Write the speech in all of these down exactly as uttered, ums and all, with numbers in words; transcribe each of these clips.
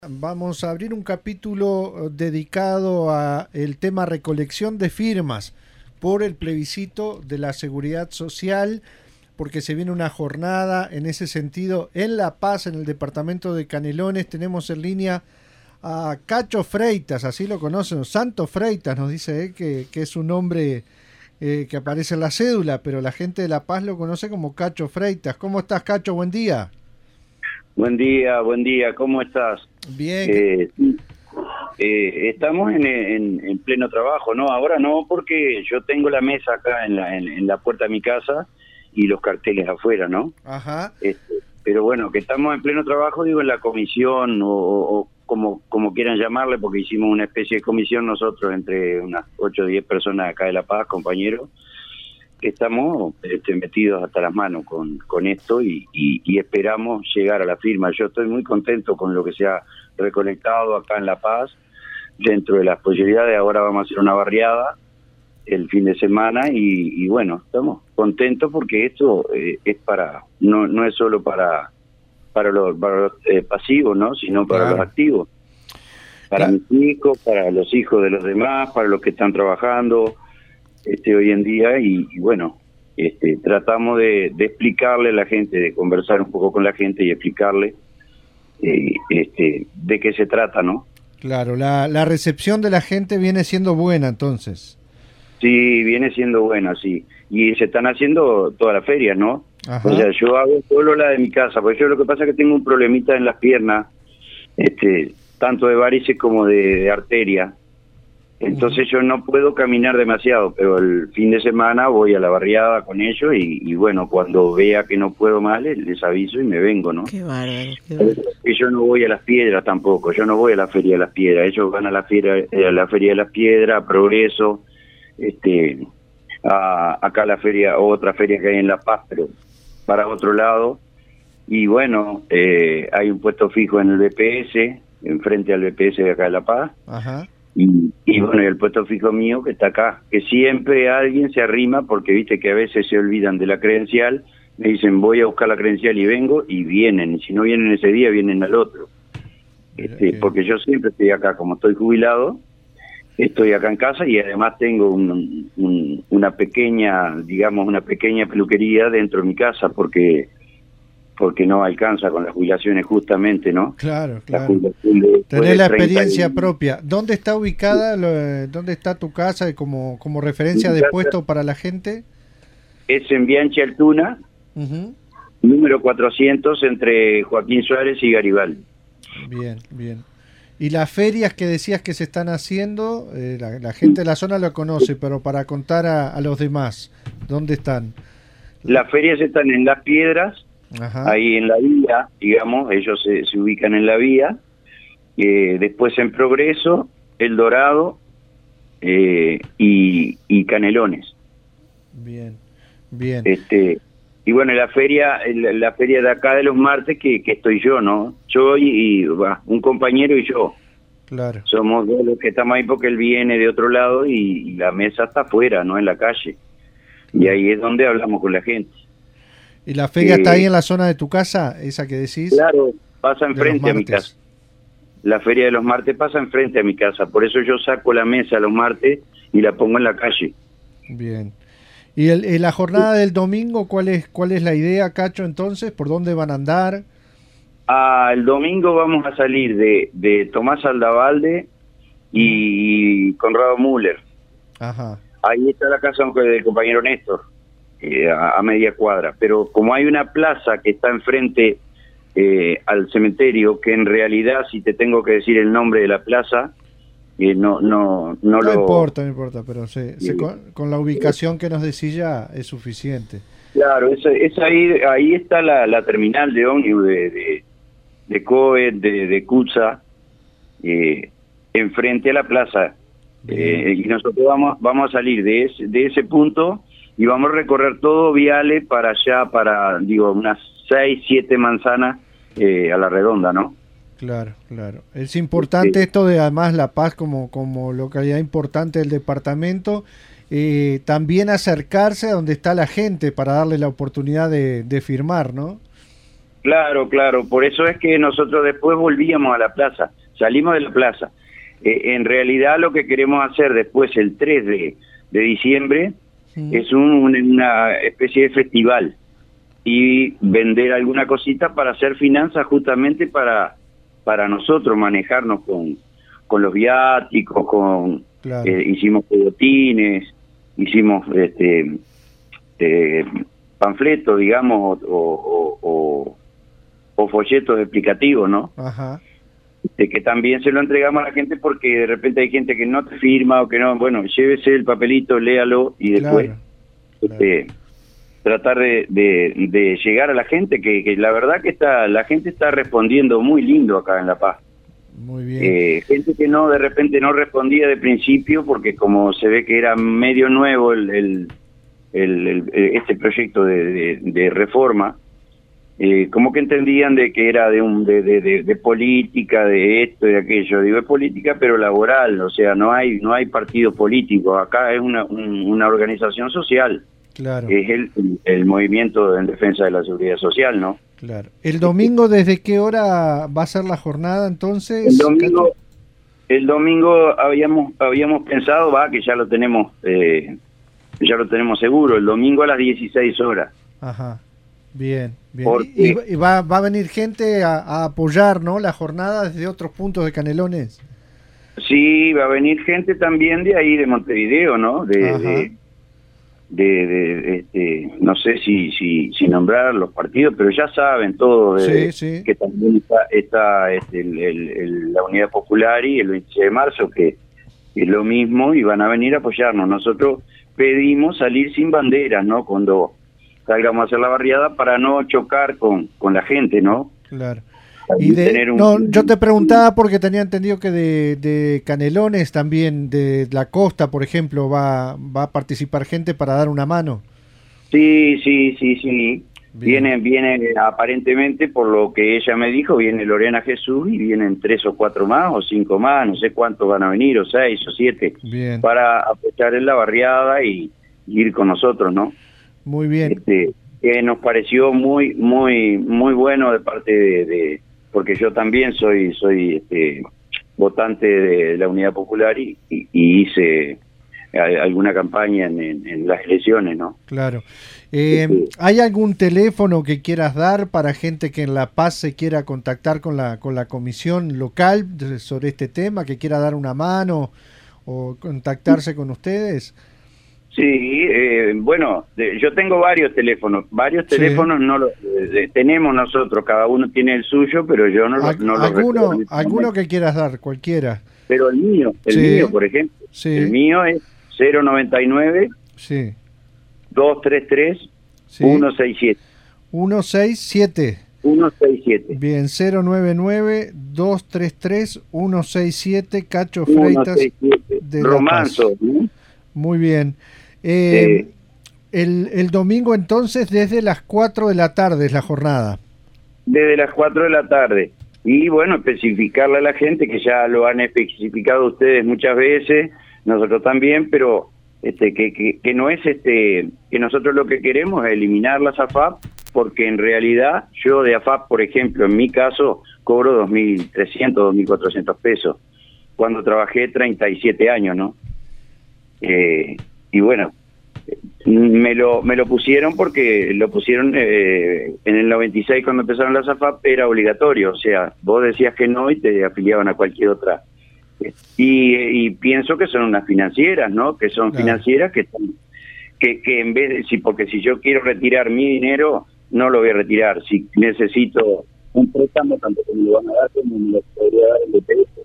Vamos a abrir un capítulo dedicado a el tema recolección de firmas por el plebiscito de la seguridad social, porque se viene una jornada en ese sentido en La Paz, en el departamento de Canelones. Tenemos en línea a Cacho Freitas, así lo conocen, Santo Freitas nos dice eh, que, que es un nombre eh, que aparece en la cédula, pero la gente de La Paz lo conoce como Cacho Freitas. ¿Cómo estás, Cacho? Buen día. Buen día, buen día, ¿cómo estás? Bien. Eh, eh, estamos en, en, en pleno trabajo, ¿no? Ahora no, porque yo tengo la mesa acá en la, en, en la puerta de mi casa y los carteles afuera, ¿no? Ajá. Este, pero bueno, que estamos en pleno trabajo, digo, en la comisión o, o como, como quieran llamarle, porque hicimos una especie de comisión nosotros entre unas ocho o diez personas acá de La Paz, compañeros, que estamos este, metidos hasta las manos con, con esto y, y, y esperamos llegar a la firma. Yo estoy muy contento con lo que se ha recolectado acá en La Paz, dentro de las posibilidades. Ahora vamos a hacer una barriada el fin de semana y, y bueno, estamos contentos porque esto eh, es para, no no es solo para para los, para los eh, pasivos, ¿no? Sino para Claro. los activos, para Claro. mis hijos, para los hijos de los demás, para los que están trabajando este hoy en día y, y bueno, este tratamos de, de explicarle a la gente, de conversar un poco con la gente y explicarle eh, este de qué se trata, ¿no? Claro, la, la recepción de la gente viene siendo buena entonces. Sí, viene siendo buena, sí. Y se están haciendo todas las ferias, ¿no? Ajá. O sea, yo hago solo la de mi casa, porque yo lo que pasa es que tengo un problemita en las piernas, este tanto de varices como de, de arteria. Entonces yo no puedo caminar demasiado, pero el fin de semana voy a la barriada con ellos y, y bueno, cuando vea que no puedo más, les, les aviso y me vengo, ¿no? Qué bárbaro, qué bárbaro. Y yo no voy a las piedras tampoco, yo no voy a la feria de las piedras, ellos van a la feria, eh, a la feria de las piedras, a Progreso, este, a, acá la feria, otra feria que hay en La Paz, pero para otro lado. Y bueno, eh, hay un puesto fijo en el B P S, enfrente al B P S de acá de La Paz. Ajá. Y, y bueno, y el puesto fijo mío que está acá, que siempre alguien se arrima porque viste que a veces se olvidan de la credencial, me dicen voy a buscar la credencial y vengo y vienen, y si no vienen ese día vienen al otro. Este, porque yo siempre estoy acá, como estoy jubilado, estoy acá en casa y además tengo un, un, una pequeña, digamos, una pequeña peluquería dentro de mi casa porque porque no alcanza con las jubilaciones justamente, ¿no? Claro, La claro. jubilación de- Tenés la de treinta experiencia y- propia. ¿Dónde está ubicada, lo- dónde está tu casa y como, como referencia Mi de casa- puesto para la gente? Es en Bianchi Altuna, Ujú. número cuatrocientos, entre Joaquín Suárez y Garibaldi. Bien, bien. Y las ferias que decías que se están haciendo, eh, la, la gente de la zona lo conoce, pero para contar a, a los demás, ¿dónde están? Las ferias están en Las Piedras, Ajá. ahí en la vía, digamos, ellos se, se ubican en la vía, eh, después en Progreso, El Dorado eh, y, y Canelones. Bien, bien. Este y bueno, la feria la, la feria de acá de los martes que, que estoy yo, ¿no? Yo y, y, bah, un compañero y yo. Claro. Somos dos los que estamos ahí porque él viene de otro lado y, y la mesa está afuera, no en la calle. Y ahí es donde hablamos con la gente. ¿Y la feria está Eh, ahí en la zona de tu casa, esa que decís? Claro, pasa de los enfrente a mi martes. casa. La feria de los martes pasa enfrente a mi casa, por eso yo saco la mesa los martes y la pongo en la calle. Bien. ¿Y el, el- la jornada del domingo, cuál es cuál es la idea, Cacho, entonces? ¿Por dónde van a andar? Ah, el domingo vamos a salir de, de Tomás Aldavalde y Conrado Müller. Ajá. Ahí está la casa del compañero Néstor, eh, a, a media cuadra. Pero como hay una plaza que está enfrente eh, al cementerio, que en realidad, si te tengo que decir el nombre de la plaza, eh, no no no, No lo... importa, no importa, pero se, se Sí. con, con la ubicación que nos decís ya es suficiente. Claro, es, es ahí ahí está la, la terminal de ómnibus de, de, de Coet, de, de Cutsa, eh, enfrente a la plaza. Eh, y nosotros vamos vamos a salir de ese, de ese punto y vamos a recorrer todo Viale para allá, para, digo, unas seis, siete manzanas eh, a la redonda, ¿no? Claro, claro. Es importante Sí. esto de además La Paz como, como localidad importante del departamento, eh, también acercarse a donde está la gente para darle la oportunidad de, de firmar, ¿no? Claro, claro, por eso es que nosotros después volvíamos a la plaza, salimos de la plaza. Eh, en realidad lo que queremos hacer después, el tres de, de diciembre, sí. es un, una especie de festival y vender alguna cosita para hacer finanzas justamente para, para nosotros manejarnos con, con los viáticos, con claro. eh, hicimos pelotines, hicimos este eh, panfletos, digamos, o, o, o, o folletos explicativos, ¿no? Ajá. De que también se lo entregamos a la gente porque de repente hay gente que no te firma o que no, bueno, llévese el papelito, léalo y después claro, este, claro. tratar de, de, de llegar a la gente, que, que la verdad que está la gente está respondiendo muy lindo acá en La Paz. Muy bien. Eh, gente que no, de repente no respondía de principio porque como se ve que era medio nuevo el, el, el, el este proyecto de, de, de reforma, Eh, como que entendían de que era de un de, de, de, de política, de esto y de aquello. Digo, es política pero laboral, o sea, no hay no hay partido político, acá es una, un, una organización social. Claro. Es el, el movimiento en defensa de la seguridad social, ¿no? Claro. ¿El domingo desde qué hora va a ser la jornada entonces? El domingo, el domingo habíamos habíamos pensado, va, que ya lo tenemos eh, ya lo tenemos seguro, el domingo a las dieciséis horas. Ajá. Bien, bien. Y, y va, va a venir gente a, a apoyar, ¿no? La jornada desde otros puntos de Canelones. Sí, va a venir gente también de ahí, de Montevideo, ¿no? De, de, de, de este, no sé si, si, si nombrar los partidos, pero ya saben todo de, sí, sí. que también está, está este, el, el, el, la Unidad Popular y el veintiséis de marzo, que es lo mismo, y van a venir a apoyarnos. Nosotros pedimos salir sin banderas, ¿no? Cuando salgamos a hacer la barriada para no chocar con, con la gente, ¿no? Claro. Y de, un, no, yo te preguntaba porque tenía entendido que de, de Canelones también, de la costa, por ejemplo, va, va a participar gente para dar una mano. Sí, sí, sí, sí. Viene, viene aparentemente, por lo que ella me dijo, viene Lorena Jesús y vienen tres o cuatro más o cinco más, no sé cuántos van a venir, o seis o siete, bien. Para apoyar en la barriada y, y ir con nosotros, ¿no? Muy bien. Este, que nos pareció muy muy muy bueno de parte de, de porque yo también soy soy este, votante de la Unidad Popular y, y, y hice alguna campaña en, en, en las elecciones, ¿no? Claro. Eh, este, ¿hay algún teléfono que quieras dar para gente que en La Paz se quiera contactar con la con la comisión local sobre este tema, que quiera dar una mano o contactarse con ustedes? Sí, eh, bueno, de, yo tengo varios teléfonos, varios sí. teléfonos no los eh, tenemos nosotros, cada uno tiene el suyo, pero yo no, Al, no ¿Alguno, lo alguno que quieras dar, cualquiera? Pero el mío, el sí. mío, por ejemplo, sí. el mío es cero noventa y nueve, sí. dos tres tres, sí. uno seis siete. uno seis siete. uno seis siete. Bien, cero noventa y nueve, dos tres tres, uno seis siete, Cacho Freitas de Romanzo, ¿no? Muy bien. Eh, sí. el, el domingo entonces desde las cuatro de la tarde es la jornada. Desde las cuatro de la tarde. Y bueno, especificarle a la gente, que ya lo han especificado ustedes muchas veces, nosotros también, pero este que, que, que no es este que nosotros lo que queremos es eliminar las A F A P, porque en realidad yo de A F A P, por ejemplo, en mi caso, cobro dos mil trescientos, dos mil cuatrocientos pesos, cuando trabajé treinta y siete años, ¿no? Eh, y bueno, me lo me lo pusieron porque lo pusieron eh, en el noventa y seis cuando empezaron las A F A P, era obligatorio, o sea, vos decías que no y te afiliaban a cualquier otra. Y, y pienso que son unas financieras, ¿no? Que son claro. financieras que, que que en vez de, si porque si yo quiero retirar mi dinero, no lo voy a retirar. Si necesito un préstamo, tampoco me lo van a dar, como me lo podría dar el B P S.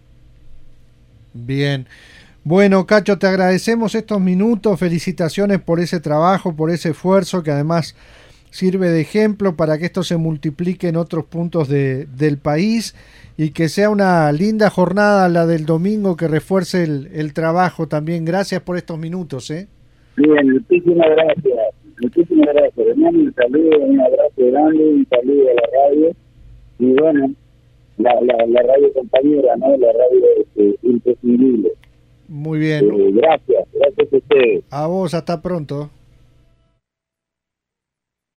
Bien. Bueno, Cacho, te agradecemos estos minutos, felicitaciones por ese trabajo, por ese esfuerzo que además sirve de ejemplo para que esto se multiplique en otros puntos de, del país y que sea una linda jornada la del domingo que refuerce el, el trabajo también. Gracias por estos minutos, ¿eh? Bien, muchísimas gracias, muchísimas gracias, hermano, un saludo, un abrazo grande, un saludo a la radio y bueno, la, la, la radio compañera, ¿no? La radio este, imprescindible. Muy bien. Eh, gracias, gracias a ustedes. A vos, hasta pronto.